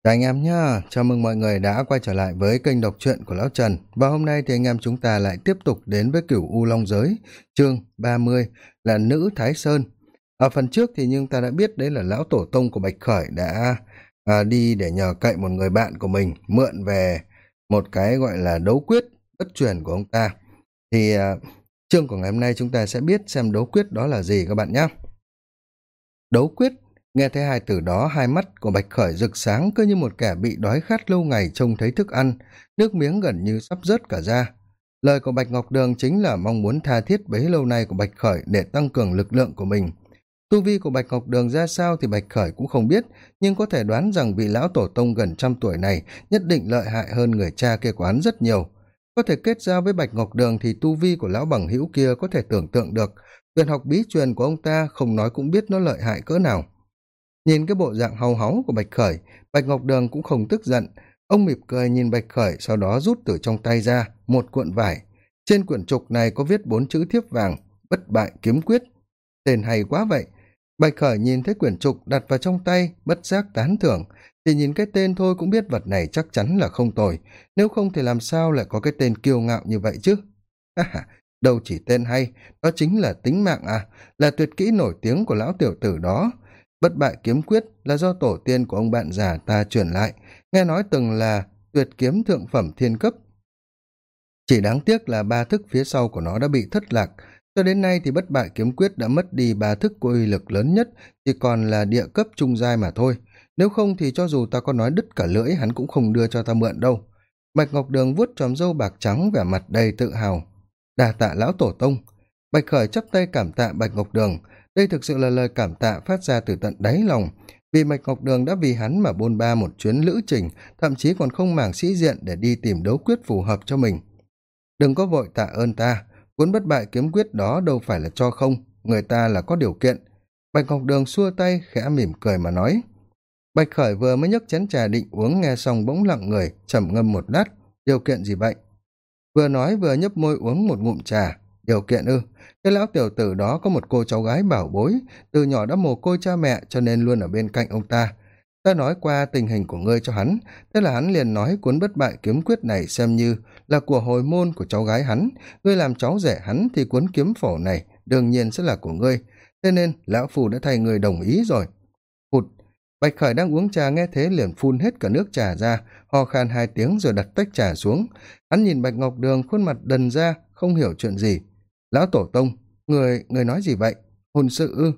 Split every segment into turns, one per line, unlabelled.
Chào anh em nhá, chào mừng mọi người đã quay trở lại với kênh đọc truyện của Lão Trần. Và hôm nay thì anh em chúng ta lại tiếp tục đến với cửu U Long Giới, chương 30 là Nữ Thái Sơn. Ở phần trước thì chúng ta đã biết đấy là Lão Tổ Tông của Bạch Khởi đã đi để nhờ cậy một người bạn của mình mượn về một cái gọi là đấu quyết bất truyền của ông ta. Thì chương của ngày hôm nay chúng ta sẽ biết xem đấu quyết đó là gì các bạn nhé. Đấu quyết. Nghe thấy hai từ đó, hai mắt của Bạch Khởi rực sáng cứ như một kẻ bị đói khát lâu ngày trông thấy thức ăn, nước miếng gần như sắp rớt cả ra. Lời của Bạch Ngọc Đường chính là mong muốn tha thiết bấy lâu nay của Bạch Khởi để tăng cường lực lượng của mình. Tu vi của Bạch Ngọc Đường ra sao thì Bạch Khởi cũng không biết, nhưng có thể đoán rằng vị lão tổ tông gần trăm tuổi này nhất định lợi hại hơn người cha kia của hắn rất nhiều. Có thể kết giao với Bạch Ngọc Đường thì tu vi của lão bằng hữu kia có thể tưởng tượng được, tuyệt học bí truyền của ông ta không nói cũng biết nó lợi hại cỡ nào. Nhìn cái bộ dạng hau háu của Bạch Khởi, Bạch Ngọc Đường cũng không tức giận. Ông mỉm cười nhìn Bạch Khởi, sau đó rút từ trong tay ra một cuộn vải. Trên quyển trục này có viết 4 chữ thiếp vàng: Bất bại kiếm quyết. Tên hay quá vậy. Bạch Khởi nhìn thấy quyển trục đặt vào trong tay, bất giác tán thưởng. Thì nhìn cái tên thôi cũng biết vật này chắc chắn là không tồi, nếu không thì làm sao lại có cái tên kiêu ngạo như vậy chứ. Đâu chỉ tên hay, đó chính là tính mạng à, là tuyệt kỹ nổi tiếng của lão tiểu tử đó. Bất bại kiếm quyết là do tổ tiên của ông bạn già ta truyền lại, nghe nói từng là tuyệt kiếm thượng phẩm thiên cấp. Chỉ đáng tiếc là ba thức phía sau của nó đã bị thất lạc, cho đến nay thì bất bại kiếm quyết đã mất đi ba thức có uy lực lớn nhất, chỉ còn là địa cấp trung giai mà thôi. Nếu không thì cho dù ta có nói đứt cả lưỡi hắn cũng không đưa cho ta mượn đâu. Bạch Ngọc Đường vuốt tròm râu bạc trắng, vẻ mặt đầy tự hào. Đà tạ lão tổ tông. Bạch Khởi chắp tay cảm tạ Bạch Ngọc Đường. Đây thực sự là lời cảm tạ phát ra từ tận đáy lòng, vì Bạch Ngọc Đường đã vì hắn mà bôn ba một chuyến lữ trình, thậm chí còn không màng sĩ diện để đi tìm đấu quyết phù hợp cho mình. Đừng có vội tạ ơn ta, cuốn bất bại kiếm quyết đó đâu phải là cho không, người ta là có điều kiện. Bạch Ngọc Đường xua tay khẽ mỉm cười mà nói. Bạch Khởi vừa mới nhấc chén trà định uống, nghe xong bỗng lặng người, trầm ngâm một lát. Điều kiện gì vậy? Vừa nói vừa nhấp môi uống một ngụm trà. Điều kiện ư? Cái lão tiểu tử đó có một cô cháu gái bảo bối, từ nhỏ đã mồ côi cha mẹ cho nên luôn ở bên cạnh ông ta. Ta nói qua tình hình của ngươi cho hắn, thế là hắn liền nói cuốn bất bại kiếm quyết này xem như là của hồi môn của cháu gái hắn, ngươi làm cháu rể hắn thì cuốn kiếm phổ này đương nhiên sẽ là của ngươi, thế nên lão phù đã thay người đồng ý rồi. Hụt. Bạch Khởi đang uống trà nghe thế liền phun hết cả nước trà ra, ho khan 2 tiếng rồi đặt tách trà xuống. Hắn nhìn Bạch Ngọc Đường khuôn mặt đần ra, không hiểu chuyện gì. Lão tổ tông, người nói gì vậy? Hôn sự ư?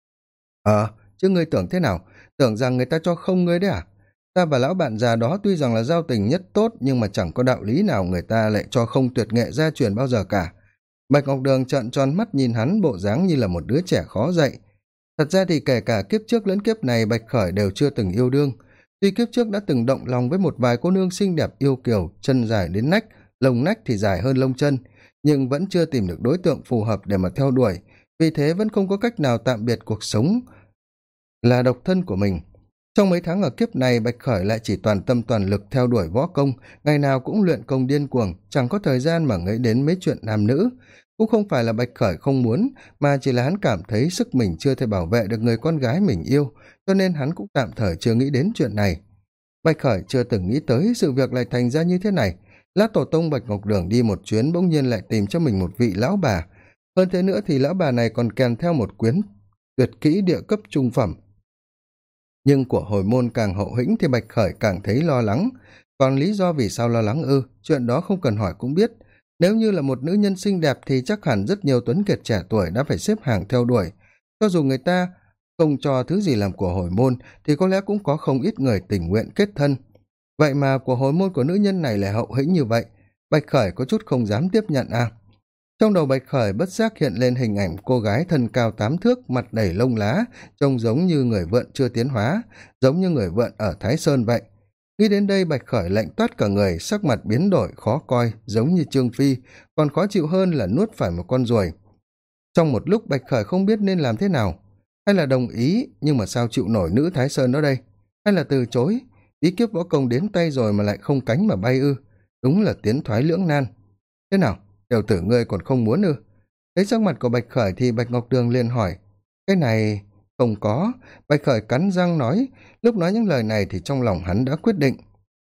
Chứ ngươi tưởng thế nào? Tưởng rằng người ta cho không ngươi đấy à? Ta và lão bạn già đó tuy rằng là giao tình nhất tốt, nhưng mà chẳng có đạo lý nào người ta lại cho không tuyệt nghệ gia truyền bao giờ cả. Bạch Ngọc Đường trợn tròn mắt nhìn hắn, bộ dáng như là một đứa trẻ khó dạy. Thật ra thì kể cả kiếp trước lẫn kiếp này Bạch Khởi đều chưa từng yêu đương. Tuy kiếp trước đã từng động lòng với một vài cô nương xinh đẹp yêu kiều, chân dài đến nách, lông nách thì dài hơn lông chân, nhưng vẫn chưa tìm được đối tượng phù hợp để mà theo đuổi, vì thế vẫn không có cách nào tạm biệt cuộc sống là độc thân của mình. Trong mấy tháng ở kiếp này, Bạch Khởi lại chỉ toàn tâm toàn lực theo đuổi võ công, ngày nào cũng luyện công điên cuồng, chẳng có thời gian mà nghĩ đến mấy chuyện nam nữ. Cũng không phải là Bạch Khởi không muốn, mà chỉ là hắn cảm thấy sức mình chưa thể bảo vệ được người con gái mình yêu, cho nên hắn cũng tạm thời chưa nghĩ đến chuyện này. Bạch Khởi chưa từng nghĩ tới sự việc lại thành ra như thế này. Lát tổ tông Bạch Ngọc Đường đi một chuyến bỗng nhiên lại tìm cho mình một vị lão bà. Hơn thế nữa thì lão bà này còn kèm theo một quyển tuyệt kỹ địa cấp trung phẩm. Nhưng của hồi môn càng hậu hĩnh thì Bạch Khởi càng thấy lo lắng. Còn lý do vì sao lo lắng ư? Chuyện đó không cần hỏi cũng biết. Nếu như là một nữ nhân xinh đẹp thì chắc hẳn rất nhiều tuấn kiệt trẻ tuổi đã phải xếp hàng theo đuổi. Cho dù người ta không cho thứ gì làm của hồi môn thì có lẽ cũng có không ít người tình nguyện kết thân. Vậy mà của hồi môn của nữ nhân này lại hậu hĩnh như vậy. Bạch Khởi có chút không dám tiếp nhận à. Trong đầu Bạch Khởi bất giác hiện lên hình ảnh cô gái thân cao 8 thước, mặt đầy lông lá, trông giống như người vượn chưa tiến hóa, giống như người vượn ở Thái Sơn vậy. Nghĩ đến đây Bạch Khởi lạnh toát cả người, sắc mặt biến đổi khó coi, giống như Trương Phi, còn khó chịu hơn là nuốt phải một con ruồi. Trong một lúc Bạch Khởi không biết nên làm thế nào, hay là đồng ý, nhưng mà sao chịu nổi nữ Thái Sơn đó đây, hay là từ chối, bí kíp võ công đến tay rồi mà lại không cánh mà bay ư, đúng là tiến thoái lưỡng nan. Thế nào, tiểu tử ngươi còn không muốn ư? Thấy sắc mặt của Bạch Khởi thì Bạch Ngọc Đường liền hỏi, cái này Không có, Bạch Khởi cắn răng nói. Lúc nói những lời này thì trong lòng hắn đã quyết định.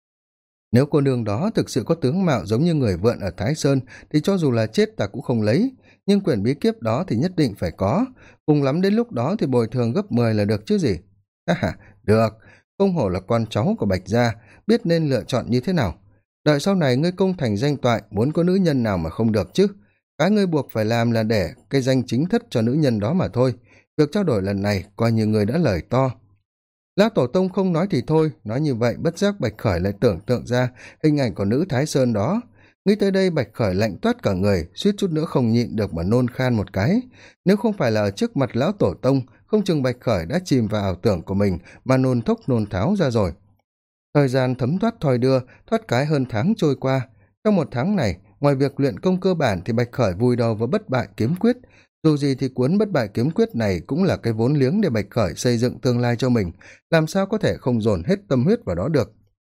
Nếu cô nương đó thực sự có tướng mạo giống như người vượn ở Thái Sơn thì cho dù là chết ta cũng không lấy, nhưng quyển bí kíp đó thì nhất định phải có, cùng lắm đến lúc đó thì bồi thường gấp 10 là được chứ gì. Ha ha, được, không hổ là con cháu của Bạch gia, biết nên lựa chọn như thế nào. Đợi sau này ngươi công thành danh toại, muốn có nữ nhân nào mà không được chứ. Cái ngươi buộc phải làm là để cái danh chính thất cho nữ nhân đó mà thôi. Việc trao đổi lần này coi như ngươi đã lời to. Lão tổ tông không nói thì thôi, nói như vậy bất giác Bạch Khởi lại tưởng tượng ra hình ảnh của nữ Thái Sơn đó. Nghĩ tới đây Bạch Khởi lạnh toát cả người, suýt chút nữa không nhịn được mà nôn khan một cái. Nếu không phải là ở trước mặt lão tổ tông, không chừng Bạch Khởi đã chìm vào ảo tưởng của mình mà nôn thốc nôn tháo ra rồi. Thời gian thấm thoát thoi đưa, thoát cái hơn tháng trôi qua. Trong một tháng này, ngoài việc luyện công cơ bản thì Bạch Khởi vùi đầu vào bất bại kiếm quyết. Dù gì thì cuốn bất bại kiếm quyết này cũng là cái vốn liếng để Bạch Khởi xây dựng tương lai cho mình, làm sao có thể không dồn hết tâm huyết vào đó được.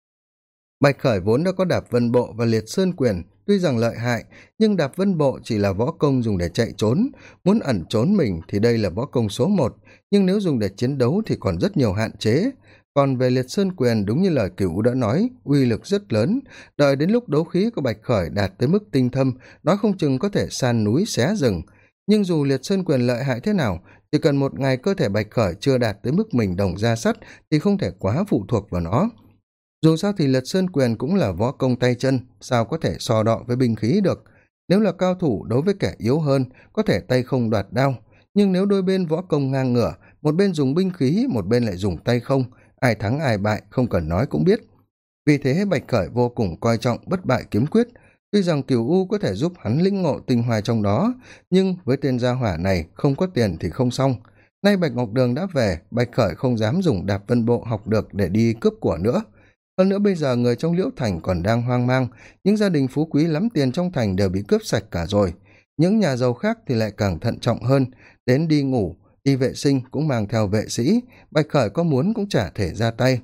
Bạch Khởi vốn đã có Đạp Vân Bộ và Liệt Sơn Quyền, tuy rằng lợi hại, nhưng Đạp Vân Bộ chỉ là võ công dùng để chạy trốn, muốn ẩn trốn mình thì đây là võ công số một, nhưng nếu dùng để chiến đấu thì còn rất nhiều hạn chế. Còn về Liệt Sơn Quyền, đúng như lời Cửu đã nói, uy lực rất lớn, đợi đến lúc đấu khí của Bạch Khởi đạt tới mức tinh thâm, nói không chừng có thể san núi xé rừng. Nhưng dù Liệt Sơn Quyền lợi hại thế nào, chỉ cần một ngày cơ thể Bạch Khởi chưa đạt tới mức mình đồng ra sắt thì không thể quá phụ thuộc vào nó. Dù sao thì Liệt Sơn Quyền cũng là võ công tay chân, sao có thể so đọ với binh khí được. Nếu là cao thủ đối với kẻ yếu hơn, có thể tay không đoạt đao, nhưng nếu đôi bên võ công ngang ngửa, một bên dùng binh khí, một bên lại dùng tay không, ai thắng ai bại không cần nói cũng biết. Vì thế Bạch Khởi vô cùng coi trọng bất bại kiếm quyết, tuy rằng Cửu U có thể giúp hắn lĩnh ngộ tinh hoa trong đó, nhưng với tên gia hỏa này không có tiền thì không xong. Nay Bạch Ngọc Đường đã về, Bạch Khởi không dám dùng Đạp Vân Bộ học được để đi cướp của nữa. Hơn nữa bây giờ người trong Liễu Thành còn đang hoang mang, những gia đình phú quý lắm tiền trong thành đều bị cướp sạch cả rồi. Những nhà giàu khác thì lại càng thận trọng hơn, đến đi ngủ, đi vệ sinh cũng mang theo vệ sĩ, Bạch Khởi có muốn cũng chả thể ra tay.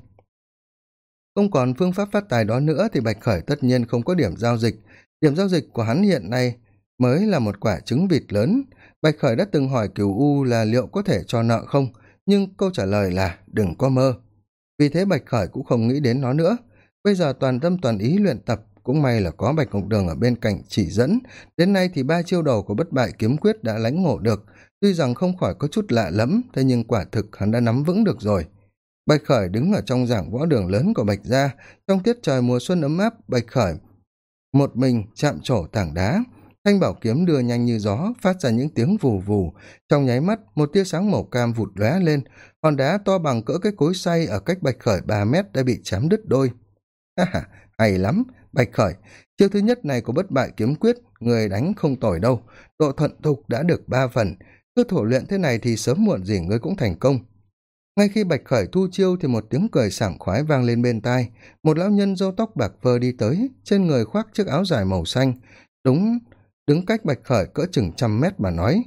Không còn phương pháp phát tài đó nữa thì Bạch Khởi tất nhiên không có điểm giao dịch. Điểm giao dịch của hắn hiện nay mới là một quả trứng vịt lớn. Bạch Khởi đã từng hỏi Cửu U là liệu có thể cho nợ không, nhưng câu trả lời là đừng có mơ. Vì thế Bạch Khởi cũng không nghĩ đến nó nữa. Bây giờ toàn tâm toàn ý luyện tập, cũng may là có Bạch Ngọc Đường ở bên cạnh chỉ dẫn. Đến nay thì 3 chiêu đầu của bất bại kiếm quyết đã lãnh ngộ được. Tuy rằng không khỏi có chút lạ lẫm, thế nhưng quả thực hắn đã nắm vững được rồi. Bạch Khởi đứng ở trong giảng võ đường lớn của Bạch gia, trong tiết trời mùa xuân ấm áp, Bạch Khởi một mình chạm trổ tảng đá, thanh bảo kiếm đưa nhanh như gió, phát ra những tiếng vù vù. Trong nháy mắt, một tia sáng màu cam vụt lóe lên, hòn đá to bằng cỡ cái cối xay ở cách Bạch Khởi 3 mét đã bị chém đứt đôi. Ha ha, hay lắm, Bạch Khởi, chiêu thứ nhất này của bất bại kiếm quyết, người đánh không tồi đâu, độ thuận thục đã được 3 phần, cứ thổ luyện thế này thì sớm muộn gì ngươi cũng thành công. Ngay khi Bạch Khởi thu chiêu thì một tiếng cười sảng khoái vang lên bên tai, một lão nhân râu tóc bạc phơ đi tới, trên người khoác chiếc áo dài màu xanh, đúng đứng cách Bạch Khởi cỡ chừng 100 mét mà nói.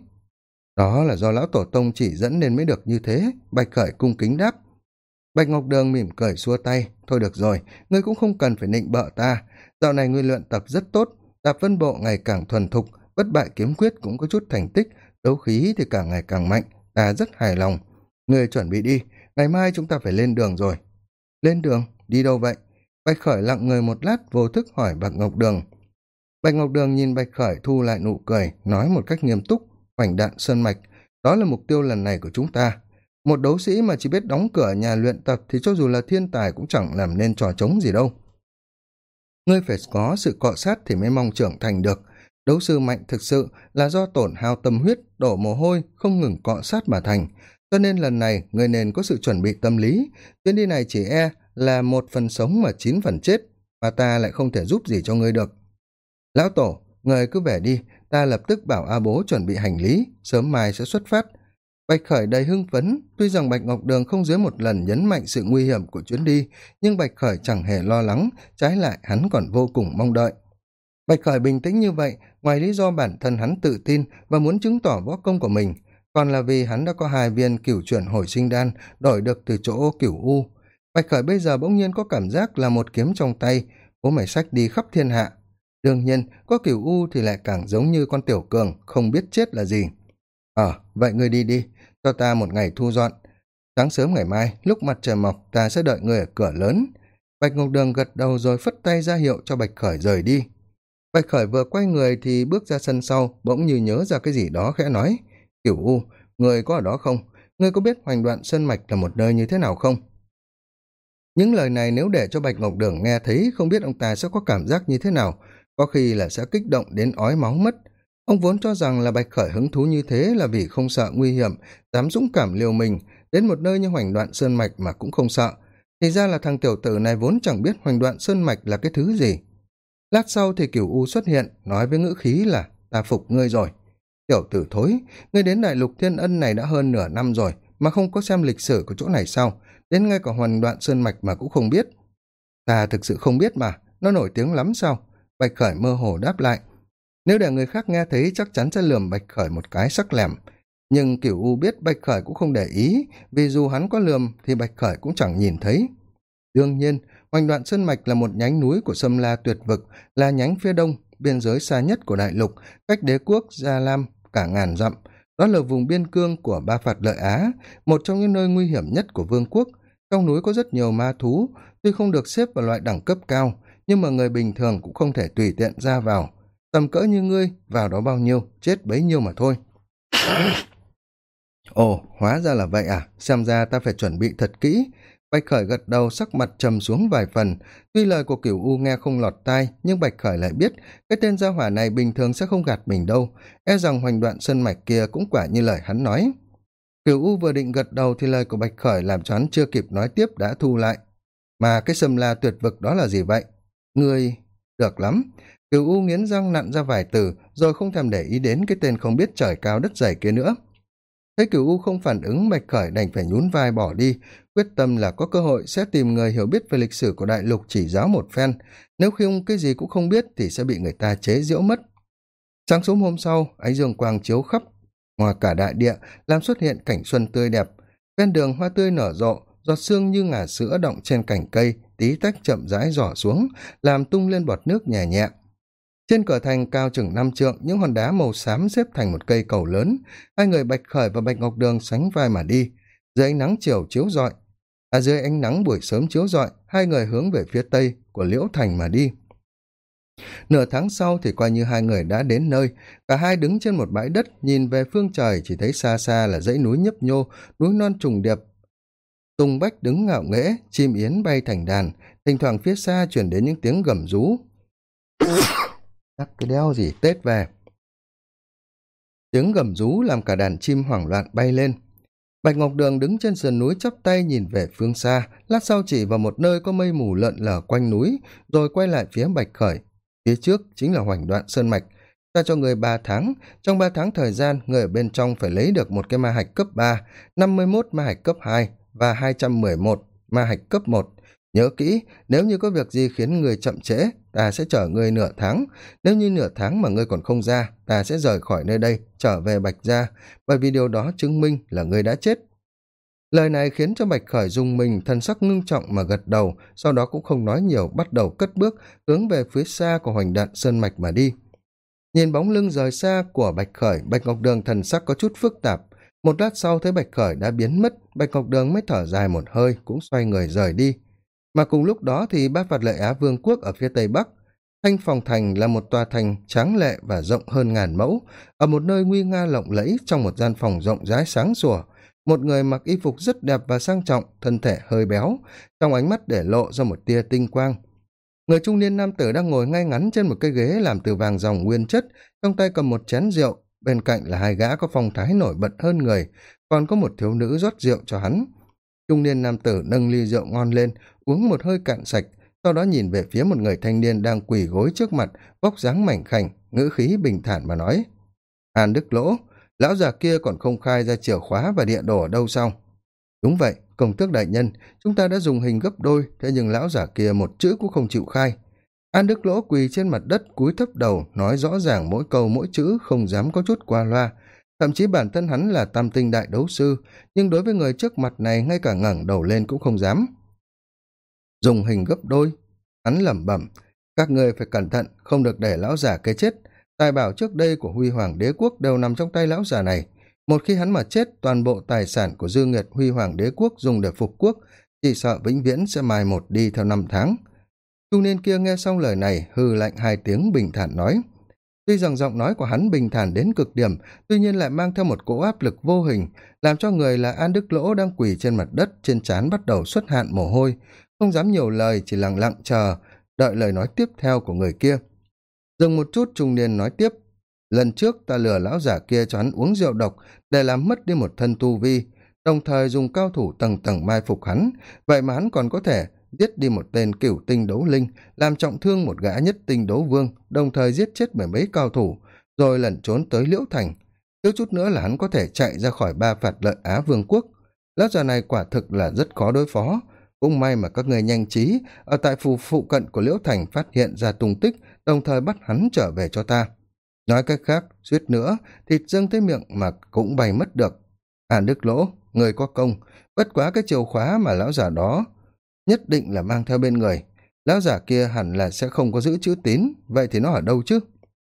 Đó là do lão tổ tông chỉ dẫn nên mới được như thế, Bạch Khởi cung kính đáp. Bạch Ngọc Đường mỉm cười xua tay, thôi được rồi, ngươi cũng không cần phải nịnh bợ ta, dạo này ngươi luyện tập rất tốt, Đạp Vân Bộ ngày càng thuần thục, bất bại kiếm quyết cũng có chút thành tích, đấu khí thì càng ngày càng mạnh, ta rất hài lòng. Ngươi chuẩn bị đi, ngày mai chúng ta phải lên đường rồi. Lên đường? Đi đâu vậy? Bạch Khởi lặng người một lát vô thức hỏi Bạch Ngọc Đường. Bạch Ngọc Đường nhìn Bạch Khởi thu lại nụ cười, nói một cách nghiêm túc, khoảnh đạn sơn mạch, đó là mục tiêu lần này của chúng ta. Một đấu sĩ mà chỉ biết đóng cửa nhà luyện tập thì cho dù là thiên tài cũng chẳng làm nên trò trống gì đâu. Ngươi phải có sự cọ sát thì mới mong trưởng thành được. Đấu sư mạnh thực sự là do tổn hao tâm huyết, đổ mồ hôi, không ngừng cọ sát mà thành. Cho nên lần này ngươi nên có sự chuẩn bị tâm lý. Chuyến đi này chỉ là 1 phần sống mà 9 phần chết, mà ta lại không thể giúp gì cho ngươi được. Lão tổ, người cứ về đi, ta lập tức bảo A Bố chuẩn bị hành lý, sớm mai sẽ xuất phát. Bạch Khởi đầy hưng phấn, tuy rằng Bạch Ngọc Đường không dưới một lần nhấn mạnh sự nguy hiểm của chuyến đi, nhưng Bạch Khởi chẳng hề lo lắng, trái lại hắn còn vô cùng mong đợi. Bạch Khởi bình tĩnh như vậy, ngoài lý do bản thân hắn tự tin và muốn chứng tỏ võ công của mình, còn là vì hắn đã có 2 viên cửu chuyển hồi sinh đan đổi được từ chỗ Cửu U. Bạch Khởi bây giờ bỗng nhiên có cảm giác là một kiếm trong tay, bố mày sách đi khắp thiên hạ. Đương nhiên, có Cửu U thì lại càng giống như con tiểu cường, không biết chết là gì. Vậy ngươi đi đi, cho ta một ngày thu dọn. Sáng sớm ngày mai lúc mặt trời mọc ta sẽ đợi ngươi ở cửa lớn. Bạch Ngọc Đường gật đầu rồi phất tay ra hiệu cho Bạch Khởi rời đi. Bạch Khởi vừa quay người thì bước ra sân sau, bỗng như nhớ ra cái gì đó khẽ nói: Cửu U, người có ở đó không? Ngươi có biết Hoành Đoạn Sơn Mạch là một nơi như thế nào không? Những lời này nếu để cho Bạch Ngọc Đường nghe thấy, không biết ông ta sẽ có cảm giác như thế nào, có khi là sẽ kích động đến ói máu mất. Ông vốn cho rằng là Bạch Khởi hứng thú như thế là vì không sợ nguy hiểm, dám dũng cảm liều mình, đến một nơi như Hoành Đoạn Sơn Mạch mà cũng không sợ. Thì ra là thằng tiểu tử này vốn chẳng biết Hoành Đoạn Sơn Mạch là cái thứ gì. Lát sau thì Cửu U xuất hiện, nói với ngữ khí là: ta phục ngươi rồi. Tiểu tử thối, ngươi đến đại lục Thiên Ân này đã hơn nửa năm rồi, mà không có xem lịch sử của chỗ này sao? Đến ngay cả Hoành Đoạn Sơn Mạch mà cũng không biết. Ta thực sự không biết mà, nó nổi tiếng lắm sao? Bạch Khởi mơ hồ đáp lại. Nếu để người khác nghe thấy chắc chắn sẽ lườm Bạch Khởi một cái sắc lẻm. Nhưng Cửu U biết Bạch Khởi cũng không để ý, vì dù hắn có lườm thì Bạch Khởi cũng chẳng nhìn thấy. Đương nhiên, Hoành Đoạn Sơn Mạch là một nhánh núi của Sâm La Tuyệt Vực, là nhánh phía đông, biên giới xa nhất của đại lục, cách đế quốc Gia Lam cả ngàn dặm. Đó là vùng biên cương của Ba Phạt Lợi Á, một trong những nơi nguy hiểm nhất của vương quốc. Trong núi có rất nhiều ma thú, tuy không được xếp vào loại đẳng cấp cao, nhưng mà người bình thường cũng không thể tùy tiện ra vào. Tầm cỡ như ngươi, vào đó bao nhiêu, chết bấy nhiêu mà thôi. Ồ, hóa ra là vậy à, xem ra ta phải chuẩn bị thật kỹ. Bạch Khởi gật đầu, sắc mặt trầm xuống vài phần. Tuy lời của Cửu U nghe không lọt tai, nhưng Bạch Khởi lại biết cái tên gia hỏa này bình thường sẽ không gạt mình đâu, e rằng Hoành Đoạn Sơn Mạch kia cũng quả như lời hắn nói. Cửu U vừa định gật đầu thì lời của Bạch Khởi làm cho hắn chưa kịp nói tiếp đã thu lại. Mà cái Sâm La Tuyệt Vực đó là gì vậy? Ngươi... Được lắm. Cửu U nghiến răng nặn ra vài từ, rồi không thèm để ý đến cái tên không biết trời cao đất dày kia nữa. Thấy Cửu U không phản ứng, Bạch Khởi đành phải nhún vai bỏ đi, quyết tâm là có cơ hội sẽ tìm người hiểu biết về lịch sử của đại lục chỉ giáo một phen, nếu không cái gì cũng không biết thì sẽ bị người ta chế giễu mất. Sáng sớm hôm sau, ánh dương quang chiếu khắp ngoài cả đại địa, làm xuất hiện cảnh xuân tươi đẹp. Ven đường hoa tươi nở rộ, giọt sương như ngả sữa đọng trên cành cây, tí tách chậm rãi rỏ xuống, làm tung lên bọt nước nhẹ nhẹ. Trên cửa thành cao chừng 5 trượng, những hòn đá màu xám xếp thành một cây cầu lớn. Hai người Bạch Khởi và Bạch Ngọc Đường sánh vai mà đi. Dưới ánh nắng chiều chiếu rọi, dưới ánh nắng buổi sớm chiếu rọi, hai người hướng về phía tây của Liễu Thành mà đi. Nửa tháng sau thì coi như hai người đã đến nơi. Cả hai đứng trên một bãi đất, nhìn về phương trời, chỉ thấy xa xa là dãy núi nhấp nhô, núi non trùng điệp. Tùng bách đứng ngạo nghễ, chim yến bay thành đàn, thỉnh thoảng phía xa truyền đến những tiếng gầm rú. Chắc cái đeo gì Tết về. Tiếng gầm rú làm cả đàn chim hoảng loạn bay lên. Bạch Ngọc Đường đứng trên sườn núi chắp tay nhìn về phương xa, lát sau chỉ vào một nơi có mây mù lợn lờ quanh núi, rồi quay lại phía Bạch Khởi. Phía trước chính là Hoành Đoạn Sơn Mạch. Ta cho người 3 tháng, trong 3 tháng thời gian, người ở bên trong phải lấy được một cái ma hạch cấp 3, 51 ma hạch cấp 2 và 211 ma hạch cấp 1. Nhớ kỹ, nếu như có việc gì khiến người chậm trễ, ta sẽ chở người nửa tháng. Nếu như nửa tháng mà ngươi còn không ra, ta sẽ rời khỏi nơi đây, trở về Bạch Gia, bởi vì điều đó chứng minh là ngươi đã chết. Lời này khiến cho Bạch Khởi rùng mình, thân sắc ngưng trọng mà gật đầu, sau đó cũng không nói nhiều, bắt đầu cất bước, hướng về phía xa của Hoành Đoạn Sơn Mạch mà đi. Nhìn bóng lưng rời xa của Bạch Khởi, Bạch Ngọc Đường thần sắc có chút phức tạp. Một lát sau thấy Bạch Khởi đã biến mất, Bạch Ngọc Đường mới thở dài một hơi, cũng xoay người rời đi. Mà cùng lúc đó thì Ba Phạt Lợi Á Vương quốc ở phía tây bắc, Thanh Phòng Thành là một tòa thành tráng lệ và rộng hơn ngàn mẫu, ở một nơi nguy nga lộng lẫy, trong một gian phòng rộng rãi sáng sủa. Một người mặc y phục rất đẹp và sang trọng, thân thể hơi béo, trong ánh mắt để lộ ra một tia tinh quang. Người trung niên nam tử đang ngồi ngay ngắn trên một cái ghế làm từ vàng ròng nguyên chất, trong tay cầm một chén rượu, bên cạnh là hai gã có phong thái nổi bật hơn người, còn có một thiếu nữ rót rượu cho hắn. Trung niên nam tử nâng ly rượu ngon lên, uống một hơi cạn sạch, sau đó nhìn về phía một người thanh niên đang quỳ gối trước mặt, vóc dáng mảnh khảnh, ngữ khí bình thản mà nói: Hàn Đức Lỗ, lão già kia còn không khai ra chìa khóa và địa đồ ở đâu sao? Đúng vậy, công tước đại nhân, chúng ta đã dùng hình gấp đôi, thế nhưng lão già kia một chữ cũng không chịu khai. An Đức Lỗ quỳ trên mặt đất cúi thấp đầu, nói rõ ràng mỗi câu mỗi chữ, không dám có chút qua loa. Thậm chí bản thân hắn là tam tinh đại đấu sư, nhưng đối với người trước mặt này ngay cả ngẩng đầu lên cũng không dám. Dùng hình gấp đôi, hắn lẩm bẩm: các ngươi phải cẩn thận, không được để lão già kế chết. Tài bảo trước đây của Huy Hoàng đế quốc đều nằm trong tay lão già này. một khi hắn mà chết, toàn bộ tài sản của dư nghiệt huy hoàng đế quốc dùng để phục quốc chỉ sợ vĩnh viễn sẽ mai một đi theo năm tháng. Trung niên kia nghe xong lời này hừ lạnh hai tiếng, bình thản nói. Tuy rằng giọng nói của hắn bình thản đến cực điểm, tuy nhiên lại mang theo một cỗ áp lực vô hình, làm cho người là An Đức Lỗ đang quỳ trên mặt đất, trên trán bắt đầu xuất hạn mồ hôi, không dám nhiều lời, chỉ lặng lặng chờ đợi lời nói tiếp theo của người kia. Dừng một chút, trung niên nói tiếp. Lần trước ta lừa lão giả kia cho hắn uống rượu độc để làm mất đi một thân tu vi, đồng thời dùng cao thủ tầng tầng mai phục hắn, vậy mà hắn còn có thể giết đi một tên cửu tinh đấu linh, làm trọng thương một gã nhất tinh đấu vương, đồng thời giết chết mười mấy cao thủ, rồi lẩn trốn tới Liễu Thành. Thiếu chút nữa là hắn có thể chạy ra khỏi Ba Phạt Lợi Á Vương quốc. Lão già này quả thực là rất khó đối phó. Cũng may mà các người nhanh trí ở tại phụ cận của Liễu Thành phát hiện ra tung tích, đồng thời bắt hắn trở về cho ta. Nói cách khác, suýt nữa thịt dâng tới miệng mà cũng bay mất được. An Đức Lỗ, người có công, bất quá cái chìa khóa mà lão già đó nhất định là mang theo bên người. Lão giả kia hẳn là sẽ không có giữ chữ tín, vậy thì nó ở đâu chứ?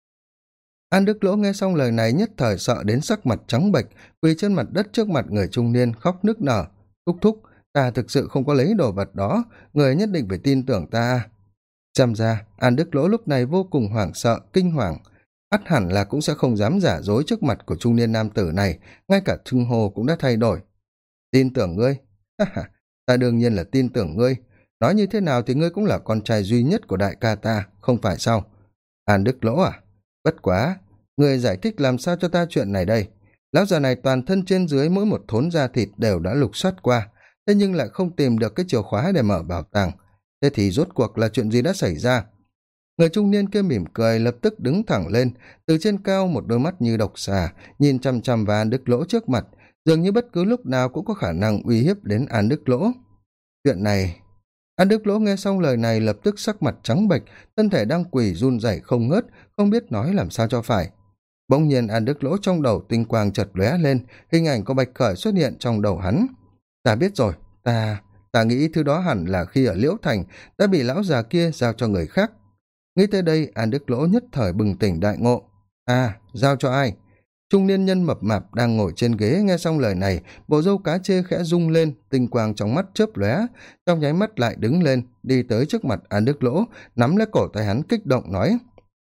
An Đức Lỗ nghe xong lời này nhất thời sợ đến sắc mặt trắng bệch, quỳ trên mặt đất trước mặt người trung niên khóc nức nở. Thúc thúc, ta thực sự không có lấy đồ vật đó, người nhất định phải tin tưởng ta. Xem ra, An Đức Lỗ lúc này vô cùng hoảng sợ, kinh hoàng. Ắt hẳn là cũng sẽ không dám giả dối trước mặt của trung niên nam tử này, ngay cả xưng hô cũng đã thay đổi. Tin tưởng ngươi? Ta đương nhiên là tin tưởng ngươi. Nói như thế nào thì ngươi cũng là con trai duy nhất của đại ca ta, không phải sao? An Đức Lỗ à? Bất quá, ngươi giải thích làm sao cho ta chuyện này đây? Lão già này toàn thân trên dưới mỗi một thốn da thịt đều đã lục soát qua, thế nhưng lại không tìm được cái chìa khóa để mở bảo tàng. Thế thì rốt cuộc là chuyện gì đã xảy ra? Người trung niên kia mỉm cười, lập tức đứng thẳng lên, từ trên cao một đôi mắt như độc xà, nhìn chăm chăm vào An Đức Lỗ trước mặt, dường như bất cứ lúc nào cũng có khả năng uy hiếp đến An Đức Lỗ. Chuyện này... An Đức Lỗ nghe xong lời này lập tức sắc mặt trắng bệch, thân thể đang quỳ run rẩy không ngớt, không biết nói làm sao cho phải. Bỗng nhiên An Đức Lỗ trong đầu tinh quang chợt lóe lên, hình ảnh của Bạch Khởi xuất hiện trong đầu hắn. Ta biết rồi, ta nghĩ thứ đó hẳn là khi ở Liễu Thành đã bị lão già kia giao cho người khác. Nghĩ tới đây, An Đức Lỗ nhất thời bừng tỉnh đại ngộ. Giao cho ai? Trung niên nhân mập mạp đang ngồi trên ghế nghe xong lời này, bộ râu cá chê khẽ rung lên, tinh quang trong mắt chớp lóe, trong nháy mắt lại đứng lên, đi tới trước mặt An Đức Lỗ, nắm lấy cổ tay hắn kích động nói.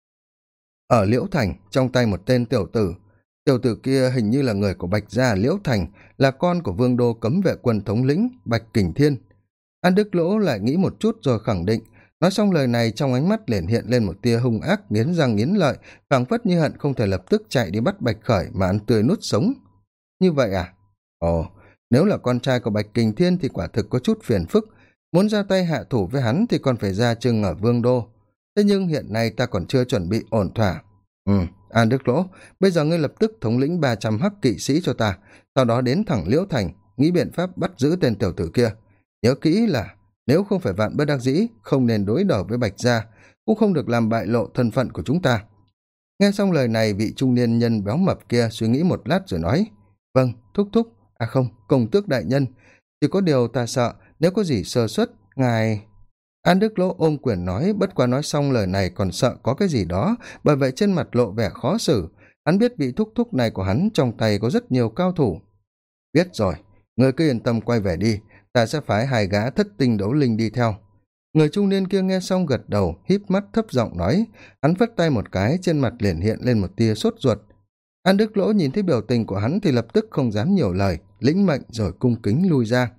Ở Liễu Thành, trong tay một tên tiểu tử kia hình như là người của Bạch gia Liễu Thành, là con của vương đô cấm vệ quân thống lĩnh Bạch Kình Thiên. An Đức Lỗ lại nghĩ một chút rồi khẳng định. Nói xong lời này, trong ánh mắt liền hiện lên một tia hung ác, nghiến răng nghiến lợi, phảng phất như hận không thể lập tức chạy đi bắt Bạch Khởi mà ăn tươi nuốt sống. Như vậy à? Nếu là con trai của Bạch Kình Thiên thì quả thực có chút phiền phức, muốn ra tay hạ thủ với hắn thì còn phải ra chừng ở vương đô. Thế nhưng hiện nay ta còn chưa chuẩn bị ổn thỏa. An Đức Lỗ, bây giờ ngươi lập tức thống lĩnh 300 hắc kỵ sĩ cho ta, sau đó đến thẳng Liễu Thành, nghĩ biện pháp bắt giữ tên tiểu tử kia. Nhớ kỹ là nếu không phải vạn bất đắc dĩ, không nên đối đầu với Bạch gia, cũng không được làm bại lộ thân phận của chúng ta. Nghe xong lời này, vị trung niên nhân béo mập kia suy nghĩ một lát rồi nói. Vâng, thúc thúc, không, công tước đại nhân. Chỉ có điều ta sợ, nếu có gì sơ suất, ngài... An Đức Lỗ ôm quyền nói, bất quá nói xong lời này còn sợ có cái gì đó, bởi vậy trên mặt lộ vẻ khó xử. Hắn biết vị thúc thúc này của hắn trong tay có rất nhiều cao thủ. Biết rồi, người cứ yên tâm quay về đi, ta sẽ phái 2 gã thất tinh đấu linh đi theo. Người trung niên kia nghe xong gật đầu, híp mắt thấp giọng nói, hắn phất tay một cái, trên mặt liền hiện lên một tia sốt ruột. An Đức Lỗ nhìn thấy biểu tình của hắn thì lập tức không dám nhiều lời, lĩnh mệnh rồi cung kính lui ra.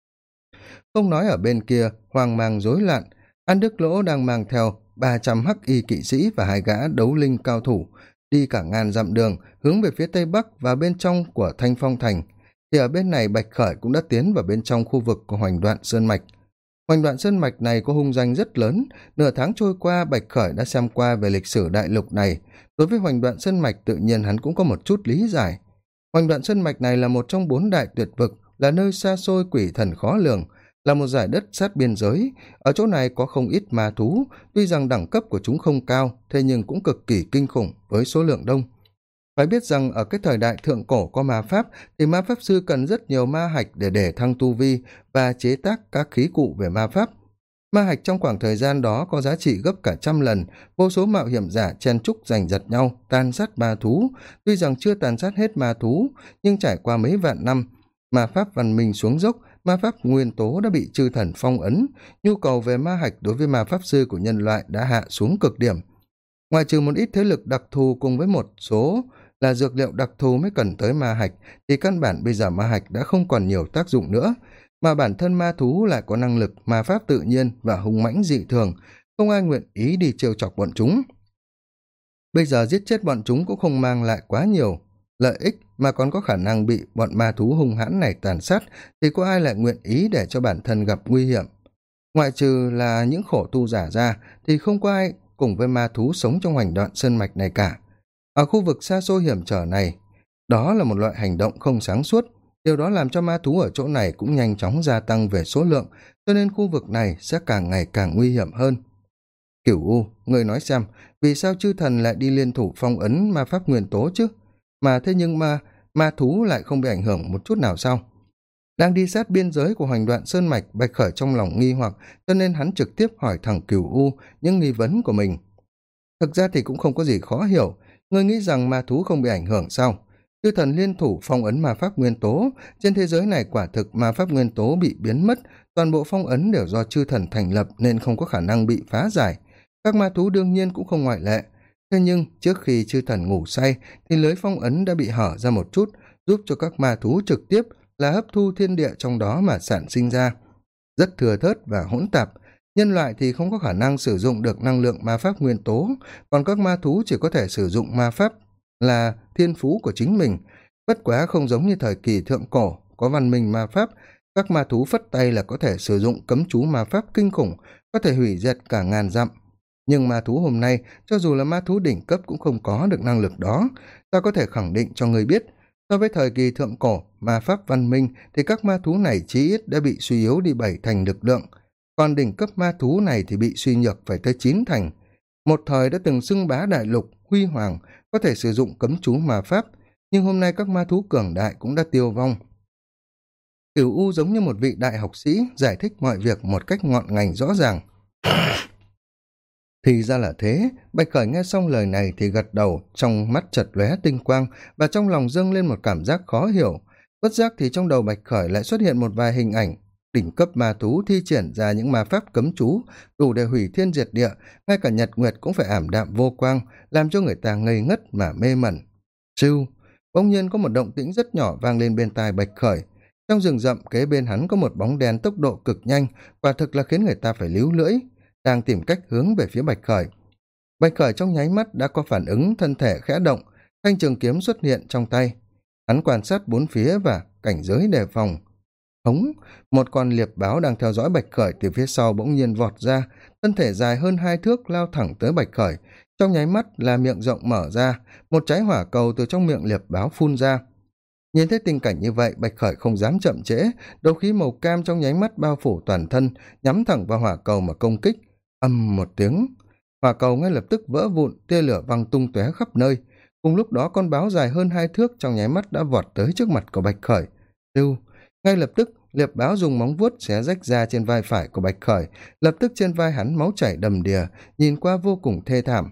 Không nói ở bên kia, hoang mang rối loạn, An Đức Lỗ đang mang theo 300 hắc y kỵ sĩ và 2 gã đấu linh cao thủ, đi cả ngàn dặm đường, hướng về phía tây bắc và bên trong của Thanh Phong Thành. Thì ở bên này Bạch Khởi cũng đã tiến vào bên trong khu vực của Hoành Đoạn Sơn Mạch. Hoành Đoạn Sơn Mạch này có hung danh rất lớn, nửa tháng trôi qua Bạch Khởi đã xem qua về lịch sử đại lục này. Đối với Hoành Đoạn Sơn Mạch tự nhiên hắn cũng có một chút lý giải. Hoành Đoạn Sơn Mạch này là một trong 4 đại tuyệt vực, là nơi xa xôi quỷ thần khó lường, là một dải đất sát biên giới. Ở chỗ này có không ít ma thú, tuy rằng đẳng cấp của chúng không cao, thế nhưng cũng cực kỳ kinh khủng với số lượng đông. Phải biết rằng ở cái thời đại thượng cổ có ma pháp thì ma pháp sư cần rất nhiều ma hạch để thăng tu vi và chế tác các khí cụ về ma pháp. Ma hạch trong khoảng thời gian đó có giá trị gấp cả trăm lần, vô số mạo hiểm giả chen chúc giành giật nhau, tàn sát ma thú. Tuy rằng chưa tàn sát hết ma thú, nhưng trải qua mấy vạn năm, ma pháp văn minh xuống dốc, ma pháp nguyên tố đã bị chư thần phong ấn, nhu cầu về ma hạch đối với ma pháp sư của nhân loại đã hạ xuống cực điểm. Ngoài trừ một ít thế lực đặc thù cùng với một số là dược liệu đặc thù mới cần tới ma hạch, thì căn bản bây giờ ma hạch đã không còn nhiều tác dụng nữa, mà bản thân ma thú lại có năng lực ma pháp tự nhiên và hung mãnh dị thường, không ai nguyện ý đi trêu chọc bọn chúng. Bây giờ giết chết bọn chúng cũng không mang lại quá nhiều lợi ích, mà còn có khả năng bị bọn ma thú hung hãn này tàn sát, thì có ai lại nguyện ý để cho bản thân gặp nguy hiểm. Ngoại trừ là những khổ tu giả ra, thì không có ai cùng với ma thú sống trong hoành đoạn sơn mạch này cả. Ở khu vực xa xôi hiểm trở này, đó là một loại hành động không sáng suốt. Điều đó làm cho ma thú ở chỗ này cũng nhanh chóng gia tăng về số lượng, cho nên khu vực này sẽ càng ngày càng nguy hiểm hơn. Cửu U, người nói xem, vì sao chư thần lại đi liên thủ phong ấn ma pháp nguyên tố chứ? Mà thế nhưng ma thú lại không bị ảnh hưởng một chút nào sao? Đang đi sát biên giới của hoành đoạn sơn mạch, Bạch Khởi trong lòng nghi hoặc, cho nên hắn trực tiếp hỏi thẳng Cửu U những nghi vấn của mình. Thực ra thì cũng không có gì khó hiểu, ngươi nghĩ rằng ma thú không bị ảnh hưởng sao? Chư thần liên thủ phong ấn ma pháp nguyên tố, trên thế giới này quả thực ma pháp nguyên tố bị biến mất, toàn bộ phong ấn đều do chư thần thành lập nên không có khả năng bị phá giải. Các ma thú đương nhiên cũng không ngoại lệ. Thế nhưng trước khi chư thần ngủ say thì lưới phong ấn đã bị hở ra một chút, giúp cho các ma thú trực tiếp là hấp thu thiên địa trong đó mà sản sinh ra. Rất thừa thớt và hỗn tạp, nhân loại thì không có khả năng sử dụng được năng lượng ma pháp nguyên tố, còn các ma thú chỉ có thể sử dụng ma pháp là thiên phú của chính mình. Bất quá không giống như thời kỳ thượng cổ, có văn minh ma pháp, các ma thú phất tay là có thể sử dụng cấm chú ma pháp kinh khủng, có thể hủy diệt cả ngàn dặm. Nhưng ma thú hôm nay, cho dù là ma thú đỉnh cấp cũng không có được năng lực đó. Ta có thể khẳng định cho người biết, so với thời kỳ thượng cổ, ma pháp văn minh thì các ma thú này chí ít đã bị suy yếu đi 7 thành lực lượng, còn đỉnh cấp ma thú này thì bị suy nhược phải tới 9 thành. Một thời đã từng xưng bá đại lục, huy hoàng, có thể sử dụng cấm chú ma pháp, nhưng hôm nay các ma thú cường đại cũng đã tiêu vong. Cửu U giống như một vị đại học sĩ giải thích mọi việc một cách ngọn ngành rõ ràng. Thì ra là thế, Bạch Khởi nghe xong lời này thì gật đầu, trong mắt chật lóe tinh quang và trong lòng dâng lên một cảm giác khó hiểu. Bất giác thì trong đầu Bạch Khởi lại xuất hiện một vài hình ảnh, đỉnh cấp ma thú thi triển ra những ma pháp cấm chú, đủ để hủy thiên diệt địa, ngay cả nhật nguyệt cũng phải ảm đạm vô quang, làm cho người ta ngây ngất mà mê mẩn. Siêu, bỗng nhiên có một động tĩnh rất nhỏ vang lên bên tai Bạch Khởi. Trong rừng rậm kế bên hắn có một bóng đen tốc độ cực nhanh, quả thực là khiến người ta phải líu lưỡi, đang tìm cách hướng về phía Bạch Khởi. Bạch Khởi trong nháy mắt đã có phản ứng, thân thể khẽ động, thanh trường kiếm xuất hiện trong tay. Hắn quan sát bốn phía và cảnh giới đề phòng. Hống, một con liệp báo đang theo dõi Bạch Khởi từ phía sau bỗng nhiên vọt ra, thân thể dài hơn 2 thước lao thẳng tới Bạch Khởi. Trong nháy mắt là miệng rộng mở ra, một trái hỏa cầu từ trong miệng liệp báo phun ra. Nhìn thấy tình cảnh như vậy, Bạch Khởi không dám chậm trễ, đấu khí màu cam trong nháy mắt bao phủ toàn thân, nhắm thẳng vào hỏa cầu mà công kích. Ầm một tiếng, hỏa cầu ngay lập tức vỡ vụn, tia lửa văng tung tóe khắp nơi. Cùng lúc đó con báo dài hơn 2 thước trong nháy mắt đã vọt tới trước mặt của Bạch Khởi. Lưu, ngay lập tức liệp báo dùng móng vuốt xé rách ra trên vai phải của Bạch Khởi, lập tức trên vai hắn máu chảy đầm đìa, nhìn qua vô cùng thê thảm.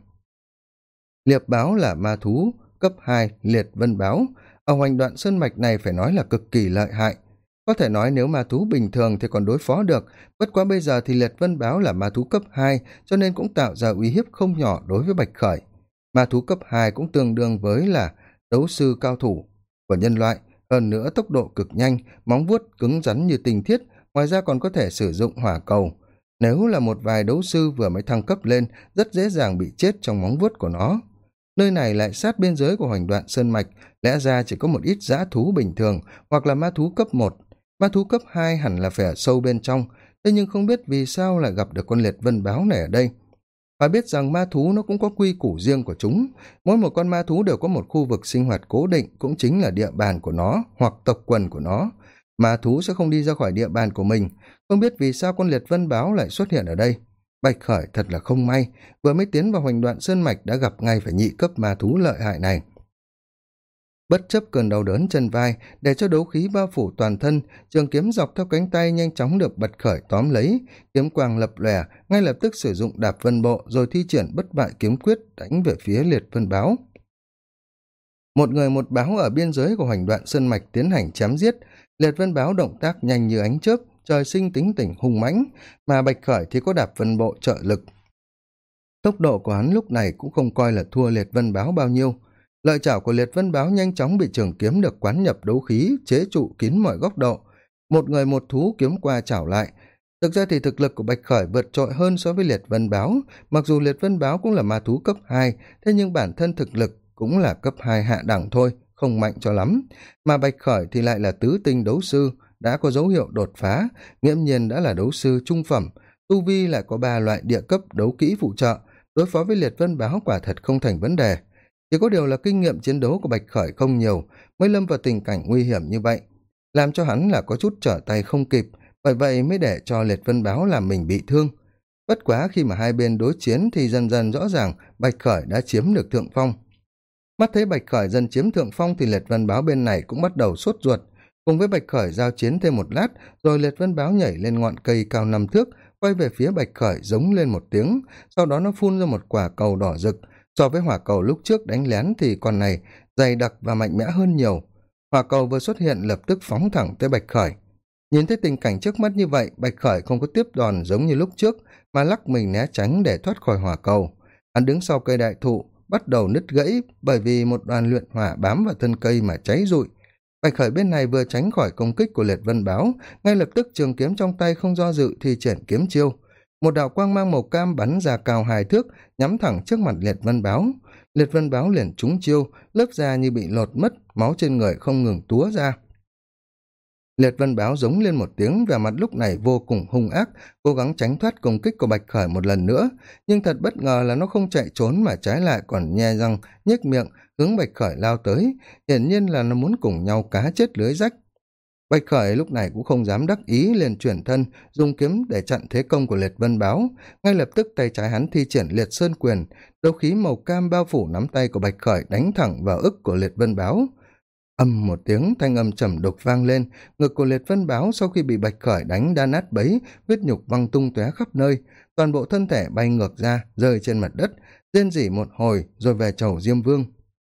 Liệp báo là ma thú cấp 2 liệt vân báo, ở hoành đoạn sơn mạch này phải nói là cực kỳ lợi hại. Có thể nói nếu ma thú bình thường thì còn đối phó được, bất quá bây giờ thì liệt vân báo là ma thú cấp 2, cho nên cũng tạo ra uy hiếp không nhỏ đối với Bạch Khởi. Ma thú cấp 2 cũng tương đương với là đấu sư cao thủ của nhân loại, hơn nữa tốc độ cực nhanh, móng vuốt cứng rắn như tinh thiết, ngoài ra còn có thể sử dụng hỏa cầu. Nếu là một vài đấu sư vừa mới thăng cấp lên, rất dễ dàng bị chết trong móng vuốt của nó. Nơi này lại sát biên giới của hoành đoạn sơn mạch, lẽ ra chỉ có một ít dã thú bình thường, hoặc là ma thú cấp 1. Ma thú cấp 2 hẳn là phải ở sâu bên trong, thế nhưng không biết vì sao lại gặp được con liệt vân báo này ở đây. Phải biết rằng ma thú nó cũng có quy củ riêng của chúng, mỗi một con ma thú đều có một khu vực sinh hoạt cố định, cũng chính là địa bàn của nó hoặc tộc quần của nó. Ma thú sẽ không đi ra khỏi địa bàn của mình, không biết vì sao con liệt vân báo lại xuất hiện ở đây. Bạch Khởi thật là không may, vừa mới tiến vào hoành đoạn sơn mạch đã gặp ngay phải nhị cấp ma thú lợi hại này. Bất chấp cơn đau đớn chân vai, để cho đấu khí bao phủ toàn thân, trường kiếm dọc theo cánh tay nhanh chóng được bật khởi tóm lấy, kiếm quang lập lòe, ngay lập tức sử dụng đạp vân bộ rồi thi triển bất bại kiếm quyết đánh về phía Liệt Vân Báo. Một người một báo ở biên giới của Hoành Đoạn Sơn Mạch tiến hành chém giết. Liệt Vân Báo động tác nhanh như ánh chớp, trời sinh tính tình hung mãnh, mà Bạch Khởi thì có đạp vân bộ trợ lực. Tốc độ của hắn lúc này cũng không coi là thua Liệt Vân Báo bao nhiêu. Lợi chảo của Liệt Vân Báo nhanh chóng bị trường kiếm được quán nhập đấu khí, chế trụ kín mọi góc độ. Một người một thú kiếm qua chảo lại. Thực ra thì thực lực của Bạch Khởi vượt trội hơn so với Liệt Vân Báo, mặc dù Liệt Vân Báo cũng là ma thú cấp 2, thế nhưng bản thân thực lực cũng là cấp 2 hạ đẳng thôi, không mạnh cho lắm. Mà Bạch Khởi thì lại là tứ tinh đấu sư, đã có dấu hiệu đột phá, nghiễm nhiên đã là đấu sư trung phẩm, tu vi lại có 3 loại địa cấp đấu kỹ phụ trợ, đối phó với Liệt Vân Báo quả thật không thành vấn đề. Chỉ có điều là kinh nghiệm chiến đấu của Bạch Khởi không nhiều, mới lâm vào tình cảnh nguy hiểm như vậy, làm cho hắn là có chút trở tay không kịp, bởi vậy mới để cho Liệt Vân Báo làm mình bị thương. Bất quá khi mà hai bên đối chiến thì dần dần rõ ràng Bạch Khởi đã chiếm được thượng phong. Mắt thấy Bạch Khởi dần chiếm thượng phong thì Liệt Vân Báo bên này cũng bắt đầu sốt ruột, cùng với Bạch Khởi giao chiến thêm một lát, rồi Liệt Vân Báo nhảy lên ngọn cây cao 5 thước, quay về phía Bạch Khởi giống lên một tiếng, sau đó nó phun ra một quả cầu đỏ rực. So với hỏa cầu lúc trước đánh lén thì con này dày đặc và mạnh mẽ hơn nhiều. Hỏa cầu vừa xuất hiện lập tức phóng thẳng tới Bạch Khởi. Nhìn thấy tình cảnh trước mắt như vậy, Bạch Khởi không có tiếp đòn giống như lúc trước, mà lắc mình né tránh để thoát khỏi hỏa cầu. Hắn đứng sau cây đại thụ, bắt đầu nứt gãy bởi vì một đoàn luyện hỏa bám vào thân cây mà cháy rụi. Bạch Khởi bên này vừa tránh khỏi công kích của Liệt Vân Báo, ngay lập tức trường kiếm trong tay không do dự thì triển kiếm chiêu. Một đạo quang mang màu cam bắn ra cao 2 thước, nhắm thẳng trước mặt Liệt Vân Báo. Liệt Vân Báo liền trúng chiêu, lớp da như bị lột mất, máu trên người không ngừng túa ra. Liệt Vân Báo giống lên một tiếng, vẻ mặt lúc này vô cùng hung ác, cố gắng tránh thoát công kích của Bạch Khởi một lần nữa, nhưng thật bất ngờ là nó không chạy trốn mà trái lại còn nhe răng, nhếch miệng, hướng Bạch Khởi lao tới, hiển nhiên là nó muốn cùng nhau cá chết lưới rách. Bạch Khởi lúc này cũng không dám đắc ý, liền chuyển thân, dùng kiếm để chặn thế công của Liệt Vân Báo. Ngay lập tức tay trái hắn thi triển Liệt Sơn Quyền, đấu khí màu cam bao phủ nắm tay của Bạch Khởi đánh thẳng vào ức của Liệt Vân Báo. Âm một tiếng, thanh âm trầm đục vang lên, ngực của Liệt Vân Báo sau khi bị Bạch Khởi đánh đã nát bấy, huyết nhục văng tung tóe khắp nơi, toàn bộ thân thể bay ngược ra, rơi trên mặt đất, rên rỉ một hồi rồi về chầu Diêm Vương.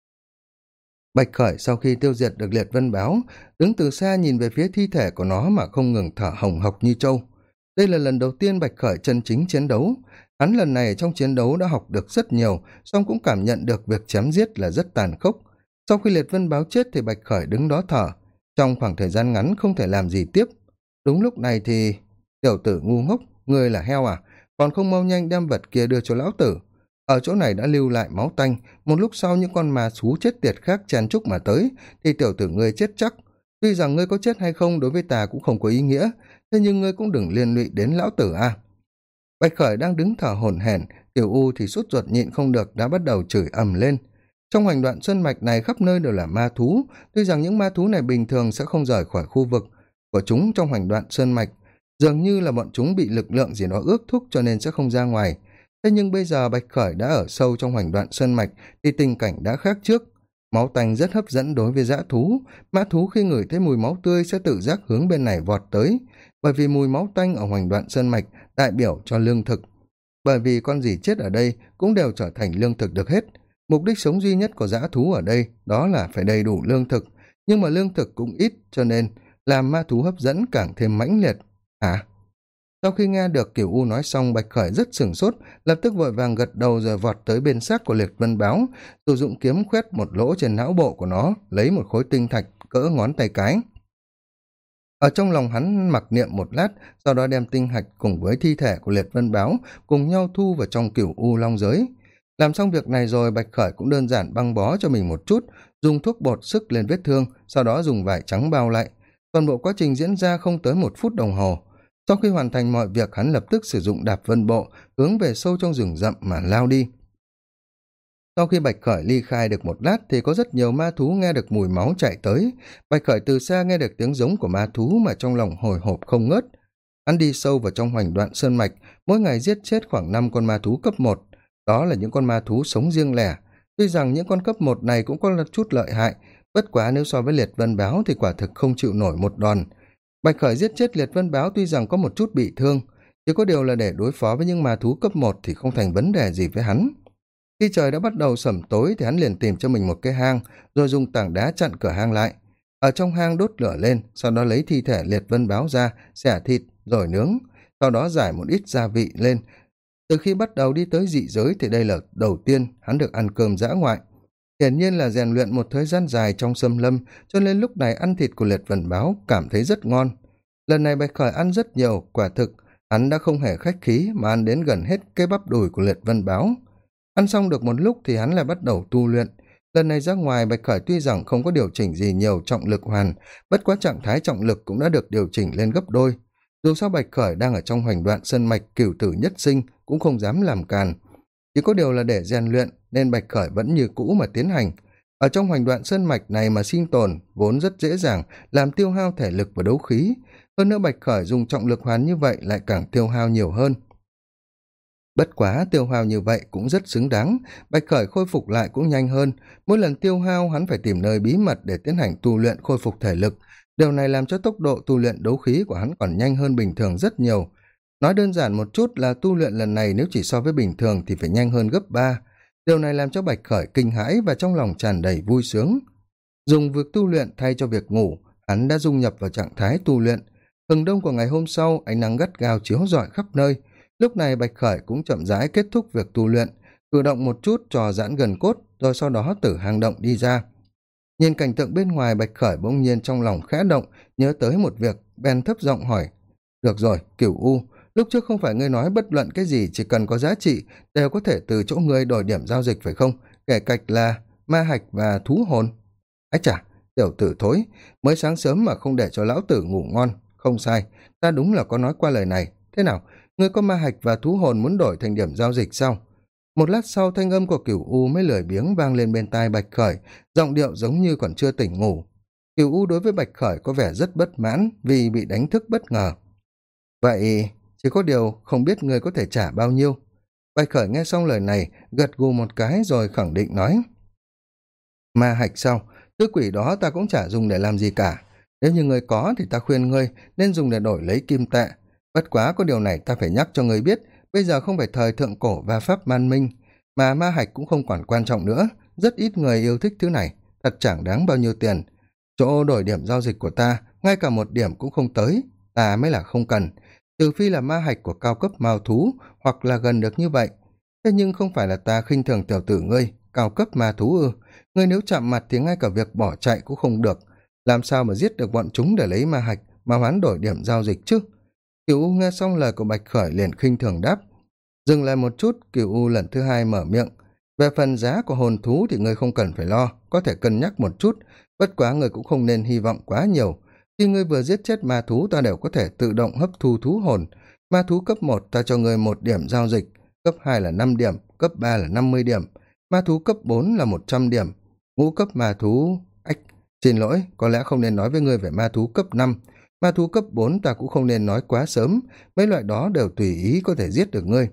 Bạch Khởi sau khi tiêu diệt được Liệt Vân Báo, đứng từ xa nhìn về phía thi thể của nó mà không ngừng thở hồng hộc như trâu. Đây là lần đầu tiên Bạch Khởi chân chính chiến đấu. Hắn lần này trong chiến đấu đã học được rất nhiều, song cũng cảm nhận được việc chém giết là rất tàn khốc. Sau khi Liệt Vân Báo chết thì Bạch Khởi đứng đó thở, trong khoảng thời gian ngắn không thể làm gì tiếp. Đúng lúc này thì... Tiểu tử ngu ngốc, ngươi là heo à? Còn không mau nhanh đem vật kia đưa cho lão tử. Ở chỗ này đã lưu lại máu tanh, một lúc sau những con ma thú chết tiệt khác chen chúc mà tới, thì tiểu tử ngươi chết chắc. Tuy rằng ngươi có chết hay không đối với ta cũng không có ý nghĩa, thế nhưng ngươi cũng đừng liên lụy đến lão tử à. Bạch Khởi đang đứng thở hổn hển, Tiểu U thì sốt ruột nhịn không được đã bắt đầu chửi ầm lên. Trong Hoành Đoạn Sơn Mạch này khắp nơi đều là ma thú, tuy rằng những ma thú này bình thường sẽ không rời khỏi khu vực của chúng trong Hoành Đoạn Sơn Mạch, dường như là bọn chúng bị lực lượng gì đó ước thúc cho nên sẽ không ra ngoài. Thế nhưng bây giờ Bạch Khởi đã ở sâu trong Hoành Đoạn Sơn Mạch thì tình cảnh đã khác trước. Máu tanh rất hấp dẫn đối với dã thú, mã thú khi ngửi thấy mùi máu tươi sẽ tự giác hướng bên này vọt tới, bởi vì mùi máu tanh ở Hoành Đoạn Sơn Mạch đại biểu cho lương thực. Bởi vì con gì chết ở đây cũng đều trở thành lương thực được hết. Mục đích sống duy nhất của dã thú ở đây đó là phải đầy đủ lương thực, nhưng mà lương thực cũng ít cho nên làm ma thú hấp dẫn càng thêm mãnh liệt. Hả? Sau khi nghe được Cửu U nói xong, Bạch Khởi rất sửng sốt, lập tức vội vàng gật đầu rồi vọt tới bên xác của Liệt Vân Báo, sử dụng kiếm khoét một lỗ trên não bộ của nó, lấy một khối tinh thạch cỡ ngón tay cái. Ở trong lòng hắn mặc niệm một lát, sau đó đem tinh hạch cùng với thi thể của Liệt Vân Báo cùng nhau thu vào trong Cửu U Long giới. Làm xong việc này rồi, Bạch Khởi cũng đơn giản băng bó cho mình một chút, dùng thuốc bột sức lên vết thương, sau đó dùng vải trắng bao lại. Toàn bộ quá trình diễn ra không tới 1 phút đồng hồ. Sau khi hoàn thành mọi việc, hắn lập tức sử dụng đạp vân bộ, hướng về sâu trong rừng rậm mà lao đi. Sau khi Bạch Khởi ly khai được một lát thì có rất nhiều ma thú nghe được mùi máu chạy tới. Bạch Khởi từ xa nghe được tiếng giống của ma thú mà trong lòng hồi hộp không ngớt. Hắn đi sâu vào trong Hoành Đoạn Sơn Mạch, mỗi ngày giết chết khoảng 5 con ma thú cấp 1. Đó là những con ma thú sống riêng lẻ. Tuy rằng những con cấp 1 này cũng có chút lợi hại, bất quá nếu so với Liệt Vân Báo thì quả thực không chịu nổi một đòn. Bạch Khởi giết chết Liệt Vân Báo tuy rằng có một chút bị thương, chỉ có điều là để đối phó với những ma thú cấp 1 thì không thành vấn đề gì với hắn. Khi trời đã bắt đầu sẩm tối thì hắn liền tìm cho mình một cái hang, rồi dùng tảng đá chặn cửa hang lại. Ở trong hang đốt lửa lên, sau đó lấy thi thể Liệt Vân Báo ra, xẻ thịt, rồi nướng, sau đó rải một ít gia vị lên. Từ khi bắt đầu đi tới dị giới thì đây là đầu tiên hắn được ăn cơm dã ngoại. Hiển nhiên là rèn luyện một thời gian dài trong xâm lâm, cho nên lúc này ăn thịt của Liệt Vân Báo cảm thấy rất ngon. Lần này Bạch Khởi ăn rất nhiều, quả thực, hắn đã không hề khách khí mà ăn đến gần hết cái bắp đùi của Liệt Vân Báo. Ăn xong được một lúc thì hắn lại bắt đầu tu luyện. Lần này ra ngoài Bạch Khởi tuy rằng không có điều chỉnh gì nhiều trọng lực hoàn, bất quá trạng thái trọng lực cũng đã được điều chỉnh lên gấp đôi. Dù sao Bạch Khởi đang ở trong hoành đoạn sơn mạch cửu tử nhất sinh cũng không dám làm càn. Chỉ có điều là để rèn luyện nên Bạch Khởi vẫn như cũ mà tiến hành. Ở trong hoành đoạn sơn mạch này mà sinh tồn vốn rất dễ dàng làm tiêu hao thể lực và đấu khí. Hơn nữa Bạch Khởi dùng trọng lực hoàn như vậy lại càng tiêu hao nhiều hơn. Bất quá tiêu hao như vậy cũng rất xứng đáng, Bạch Khởi khôi phục lại cũng nhanh hơn, mỗi lần tiêu hao hắn phải tìm nơi bí mật để tiến hành tu luyện khôi phục thể lực, điều này làm cho tốc độ tu luyện đấu khí của hắn còn nhanh hơn bình thường rất nhiều. Nói đơn giản một chút là tu luyện lần này nếu chỉ so với bình thường thì phải nhanh hơn gấp 3. Điều này làm cho Bạch Khởi kinh hãi và trong lòng tràn đầy vui sướng. Dùng việc tu luyện thay cho việc ngủ, hắn đã dung nhập vào trạng thái tu luyện. Hừng đông của ngày hôm sau, ánh nắng gắt gao chiếu rọi khắp nơi. Lúc này Bạch Khởi cũng chậm rãi kết thúc việc tu luyện, cử động một chút cho giãn gần cốt, rồi sau đó từ hang động đi ra. Nhìn cảnh tượng bên ngoài, Bạch Khởi bỗng nhiên trong lòng khẽ động, nhớ tới một việc, bèn thấp giọng hỏi: được rồi, Cửu U, lúc trước không phải ngươi nói bất luận cái gì chỉ cần có giá trị đều có thể từ chỗ ngươi đổi điểm giao dịch phải không, kể cạch là ma hạch và thú hồn? Ái chà, tiểu tử thối, mới sáng sớm mà không để cho lão tử ngủ ngon. Không sai, ta đúng là có nói qua lời này. Thế nào, ngươi có ma hạch và thú hồn muốn đổi thành điểm giao dịch sao? Một lát sau thanh âm của Cửu U mới lười biếng vang lên bên tai Bạch Khởi, giọng điệu giống như còn chưa tỉnh ngủ. Cửu U đối với Bạch Khởi có vẻ rất bất mãn vì bị đánh thức bất ngờ. Vậy chỉ có điều không biết ngươi có thể trả bao nhiêu? Bạch Khởi nghe xong lời này gật gù một cái rồi khẳng định nói: ma hạch sao? Thứ quỷ đó ta cũng chả dùng để làm gì cả. Nếu như ngươi có thì ta khuyên ngươi nên dùng để đổi lấy kim tệ. Bất quá có điều này ta phải nhắc cho ngươi biết, bây giờ không phải thời thượng cổ và pháp man minh, mà ma hạch cũng không còn quan trọng nữa, rất ít người yêu thích thứ này, thật chẳng đáng bao nhiêu tiền. Chỗ đổi điểm giao dịch của ta ngay cả một điểm cũng không tới, ta mới là không cần, trừ phi là ma hạch của cao cấp mao thú hoặc là gần được như vậy. Thế nhưng không phải là ta khinh thường tiểu tử ngươi, cao cấp ma thú ư? Ngươi nếu chạm mặt thì ngay cả việc bỏ chạy cũng không được, làm sao mà giết được bọn chúng để lấy ma hạch mà hoán đổi điểm giao dịch chứ? Cửu U nghe xong lời của Bạch Khởi liền khinh thường đáp. Dừng lại một chút, Cửu U lần thứ hai mở miệng: về phần giá của hồn thú thì ngươi không cần phải lo, có thể cân nhắc một chút, bất quá ngươi cũng không nên hy vọng quá nhiều. Khi ngươi vừa giết chết ma thú ta đều có thể tự động hấp thu thú hồn. Ma thú cấp 1 ta cho ngươi 1 điểm giao dịch, cấp 2 là 5 điểm, cấp 3 là 50 điểm, ma thú cấp 4 là 100 điểm. Ngũ cấp ma thú... xin lỗi, có lẽ không nên nói với ngươi về ma thú cấp 5. Ma thú cấp 4 ta cũng không nên nói quá sớm, mấy loại đó đều tùy ý có thể giết được ngươi.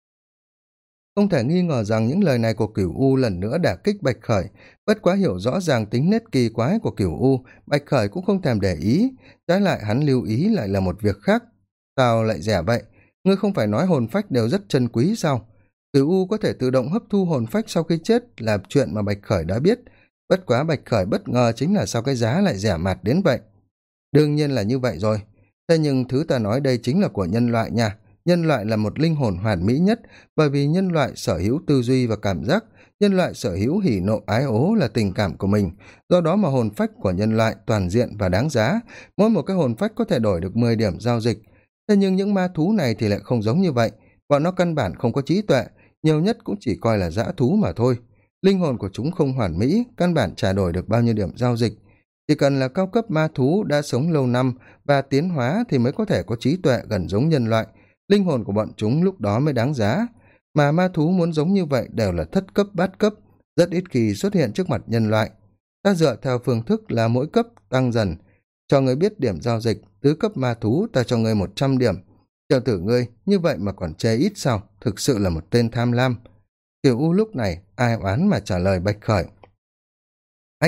Không thể nghi ngờ rằng những lời này của Cửu U lần nữa đả kích Bạch Khởi, bất quá hiểu rõ ràng tính nết kỳ quái của Cửu U, Bạch Khởi cũng không thèm để ý, trái lại hắn lưu ý lại là một việc khác. Sao lại rẻ vậy? Ngươi không phải nói hồn phách đều rất chân quý sao? Cửu U có thể tự động hấp thu hồn phách sau khi chết là chuyện mà Bạch Khởi đã biết, bất quá Bạch Khởi bất ngờ chính là sao cái giá lại rẻ mạt đến vậy. Đương nhiên là như vậy rồi, thế nhưng thứ ta nói đây chính là của nhân loại nha. Nhân loại là một linh hồn hoàn mỹ nhất, bởi vì nhân loại sở hữu tư duy và cảm giác, nhân loại sở hữu hỉ nộ ái ố là tình cảm của mình, do đó mà hồn phách của nhân loại toàn diện và đáng giá, mỗi một cái hồn phách có thể đổi được 10 điểm giao dịch. Thế nhưng những ma thú này thì lại không giống như vậy, bọn nó căn bản không có trí tuệ, nhiều nhất cũng chỉ coi là dã thú mà thôi. Linh hồn của chúng không hoàn mỹ, căn bản trả đổi được bao nhiêu điểm giao dịch. Chỉ cần là cao cấp ma thú đã sống lâu năm và tiến hóa thì mới có thể có trí tuệ gần giống nhân loại, linh hồn của bọn chúng lúc đó mới đáng giá. Mà ma thú muốn giống như vậy đều là thất cấp bát cấp, rất ít khi xuất hiện trước mặt nhân loại. Ta dựa theo phương thức là mỗi cấp tăng dần, cho ngươi biết điểm giao dịch, tứ cấp ma thú ta cho ngươi 100 điểm. Tiểu tử ngươi như vậy mà còn chê ít sao, thực sự là một tên tham lam. Cửu U lúc này ai oán mà trả lời Bạch Khởi.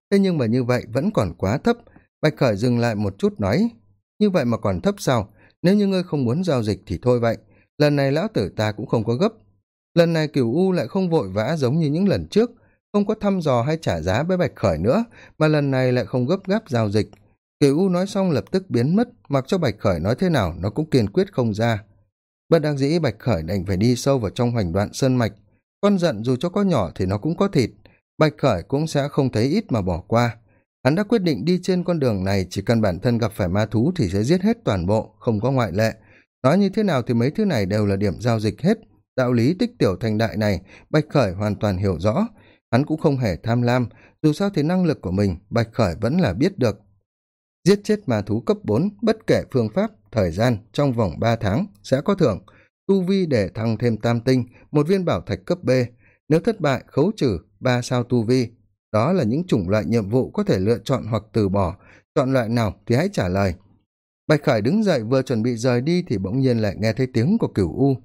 thế nhưng mà như vậy vẫn còn quá thấp. Bạch Khởi dừng lại một chút nói, như vậy mà còn thấp sao? Nếu như ngươi không muốn giao dịch thì thôi vậy, lần này lão tử ta cũng không có gấp. Lần này Cửu U lại không vội vã giống như những lần trước, không có thăm dò hay trả giá với Bạch Khởi nữa, mà lần này lại không gấp gáp giao dịch. Cửu U nói xong lập tức biến mất, mặc cho Bạch Khởi nói thế nào nó cũng kiên quyết không ra. Bất đắc dĩ Bạch Khởi đành phải đi sâu vào trong hoành đoạn sơn mạch. Con giận dù cho có nhỏ thì nó cũng có thịt, Bạch Khởi cũng sẽ không thấy ít mà bỏ qua. Hắn đã quyết định đi trên con đường này, chỉ cần bản thân gặp phải ma thú thì sẽ giết hết toàn bộ, không có ngoại lệ. Nói như thế nào thì mấy thứ này đều là điểm giao dịch hết. Đạo lý tích tiểu thành đại này, Bạch Khởi hoàn toàn hiểu rõ. Hắn cũng không hề tham lam, dù sao thì năng lực của mình, Bạch Khởi vẫn là biết được. Giết chết ma thú cấp 4, bất kể phương pháp, thời gian, trong vòng 3 tháng, sẽ có thưởng. Tu vi để thăng thêm tam tinh, một viên bảo thạch cấp B. Nếu thất bại, khấu trừ 3 sao tu vi. Đó là những chủng loại nhiệm vụ có thể lựa chọn hoặc từ bỏ. Chọn loại nào thì hãy trả lời. Bạch Khởi đứng dậy vừa chuẩn bị rời đi thì bỗng nhiên lại nghe thấy tiếng của Cửu U.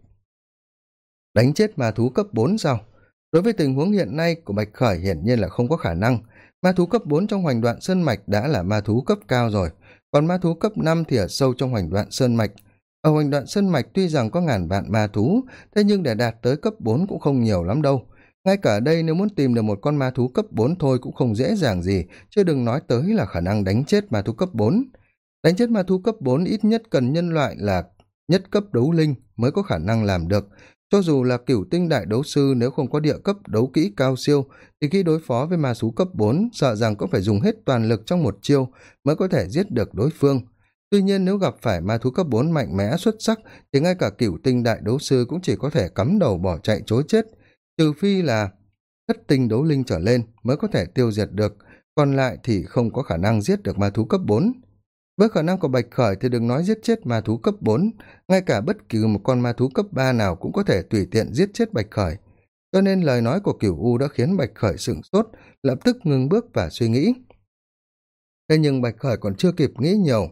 Đánh chết ma thú cấp 4 sao? Đối với tình huống hiện nay của Bạch Khởi hiển nhiên là không có khả năng. Ma thú cấp 4 trong hoành đoạn sơn mạch đã là ma thú cấp cao rồi, còn ma thú cấp 5 thì ở sâu trong hoành đoạn sơn mạch. Ở hoành đoạn sơn mạch tuy rằng có ngàn vạn ma thú, thế nhưng để đạt tới cấp 4 cũng không nhiều lắm đâu. Ngay cả ở đây nếu muốn tìm được một con ma thú cấp 4 thôi cũng không dễ dàng gì, chứ đừng nói tới là khả năng đánh chết ma thú cấp 4. Đánh chết ma thú cấp 4 ít nhất cần nhân loại là nhất cấp đấu linh mới có khả năng làm được. Cho dù là cửu tinh đại đấu sư, nếu không có địa cấp đấu kỹ cao siêu thì khi đối phó với ma thú cấp 4 sợ rằng có phải dùng hết toàn lực trong một chiêu mới có thể giết được đối phương. Tuy nhiên nếu gặp phải ma thú cấp 4 mạnh mẽ xuất sắc thì ngay cả cửu tinh đại đấu sư cũng chỉ có thể cắm đầu bỏ chạy trối chết, trừ phi là thất tinh đấu linh trở lên mới có thể tiêu diệt được, còn lại thì không có khả năng giết được ma thú cấp 4. Với khả năng của Bạch Khởi thì đừng nói giết chết ma thú cấp 4, ngay cả bất kỳ một con ma thú cấp 3 nào cũng có thể tùy tiện giết chết Bạch Khởi. Cho nên lời nói của Cửu U đã khiến Bạch Khởi sửng sốt, lập tức ngừng bước và suy nghĩ. Thế nhưng Bạch Khởi còn chưa kịp nghĩ nhiều.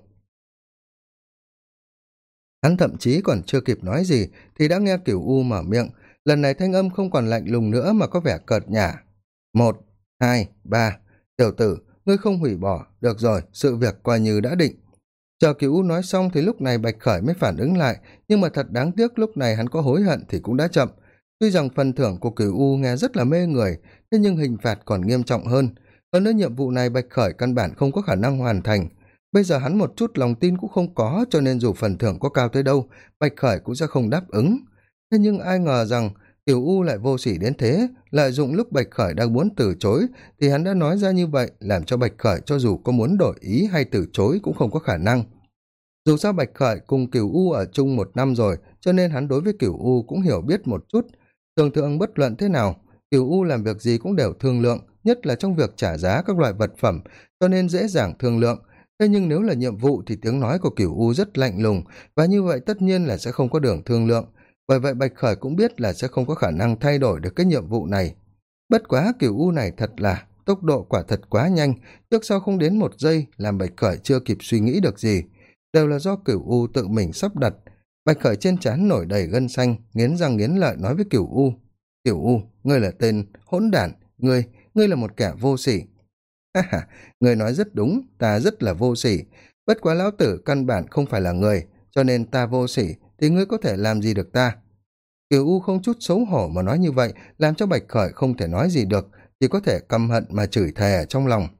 Hắn thậm chí còn chưa kịp nói gì thì đã nghe Cửu U mở miệng, lần này thanh âm không còn lạnh lùng nữa mà có vẻ cợt nhả. 1, 2, 3, tiểu tử, ngươi không hủy bỏ, được rồi, sự việc coi như đã định. Chờ Cửu U nói xong thì lúc này Bạch Khởi mới phản ứng lại, nhưng mà thật đáng tiếc lúc này hắn có hối hận thì cũng đã chậm. Tuy rằng phần thưởng của Cửu U nghe rất là mê người, thế nhưng hình phạt còn nghiêm trọng hơn. Hơn nữa nhiệm vụ này Bạch Khởi căn bản không có khả năng hoàn thành. Bây giờ hắn một chút lòng tin cũng không có, cho nên dù phần thưởng có cao tới đâu, Bạch Khởi cũng sẽ không đáp ứng. Thế nhưng ai ngờ rằng Cửu U lại vô sỉ đến thế, lợi dụng lúc Bạch Khởi đang muốn từ chối thì hắn đã nói ra như vậy, làm cho Bạch Khởi cho dù có muốn đổi ý hay từ chối cũng không có khả năng. Dù sao Bạch Khởi cùng Cửu U ở chung 1 năm rồi, cho nên hắn đối với Cửu U cũng hiểu biết một chút. Thường thường bất luận thế nào, Cửu U làm việc gì cũng đều thương lượng, nhất là trong việc trả giá các loại vật phẩm, cho nên dễ dàng thương lượng. Thế nhưng nếu là nhiệm vụ thì tiếng nói của Cửu U rất lạnh lùng, và như vậy tất nhiên là sẽ không có đường thương lượng. Bởi vậy Bạch Khởi cũng biết là sẽ không có khả năng thay đổi được cái nhiệm vụ này. Bất quá Cửu U này thật là tốc độ quả thật quá nhanh, trước sau không đến 1 giây làm Bạch Khởi chưa kịp suy nghĩ được gì. Đều là do Cửu U tự mình sắp đặt. Bạch Khởi trên trán nổi đầy gân xanh, nghiến răng nghiến lợi nói với Cửu U. Cửu U, ngươi là tên hỗn đản, ngươi là một kẻ vô sỉ. Ha ha, ngươi nói rất đúng, ta rất là vô sỉ. Bất quá lão tử căn bản không phải là người, cho nên ta vô sỉ thì ngươi có thể làm gì được ta. Cửu U không chút xấu hổ mà nói như vậy, làm cho Bạch Khởi không thể nói gì được, chỉ có thể căm hận mà chửi thề ở trong lòng.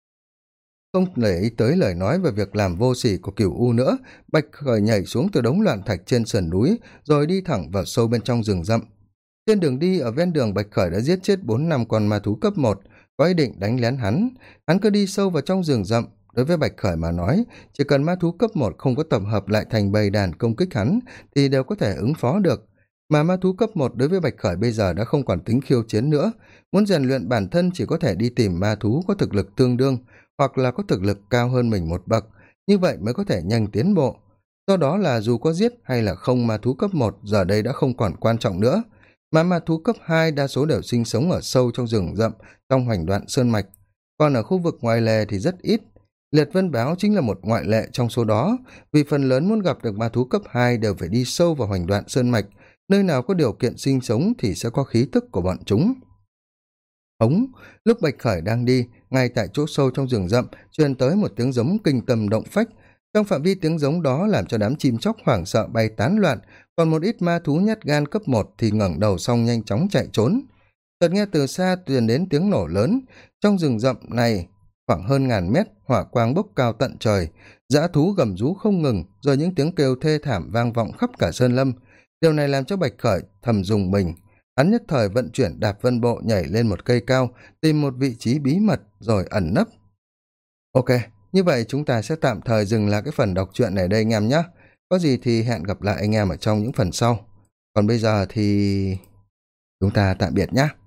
Không để ý tới lời nói về việc làm vô sỉ của Cửu U nữa, Bạch Khởi nhảy xuống từ đống loạn thạch trên sườn núi, rồi đi thẳng vào sâu bên trong rừng rậm. Trên đường đi ở ven đường, Bạch Khởi đã giết chết 4-5 con ma thú cấp 1, có ý định đánh lén hắn. Hắn cứ đi sâu vào trong rừng rậm. Đối với Bạch Khởi mà nói, chỉ cần ma thú cấp 1 không có tập hợp lại thành bầy đàn công kích hắn thì đều có thể ứng phó được. Mà ma thú cấp 1 đối với Bạch Khởi bây giờ đã không còn tính khiêu chiến nữa, muốn rèn luyện bản thân chỉ có thể đi tìm ma thú có thực lực tương đương, hoặc là có thực lực cao hơn mình một bậc, như vậy mới có thể nhanh tiến bộ. Do đó là dù có giết hay là không ma thú cấp 1 giờ đây đã không còn quan trọng nữa, mà ma thú cấp 2 đa số đều sinh sống ở sâu trong rừng rậm, trong hoành đoạn sơn mạch, còn ở khu vực ngoài lề thì rất ít. Liệt Vân Báo chính là một ngoại lệ trong số đó, vì phần lớn muốn gặp được ma thú cấp 2 đều phải đi sâu vào hoành đoạn sơn mạch, nơi nào có điều kiện sinh sống thì sẽ có khí tức của bọn chúng. hống. Lúc Bạch Khởi đang đi, ngay tại chỗ sâu trong rừng rậm truyền tới một tiếng giống kinh tâm động phách. Trong phạm vi tiếng giống đó làm cho đám chim chóc hoảng sợ bay tán loạn, còn một ít ma thú nhát gan cấp 1 thì ngẩng đầu xong nhanh chóng chạy trốn. Chợt nghe từ xa truyền đến tiếng nổ lớn. Trong rừng rậm này khoảng hơn ngàn mét, hỏa quang bốc cao tận trời, dã thú gầm rú không ngừng, rồi những tiếng kêu thê thảm vang vọng khắp cả sơn lâm. Điều này làm cho Bạch Khởi thầm rùng mình. Hắn nhất thời vận chuyển Đạp Vân Bộ nhảy lên một cây cao, tìm một vị trí bí mật rồi ẩn nấp. Ok, như vậy chúng ta sẽ tạm thời dừng lại cái phần đọc truyện này đây anh em nhé. Có gì thì hẹn gặp lại anh em ở trong những phần sau. Còn bây giờ thì chúng ta tạm biệt nhé.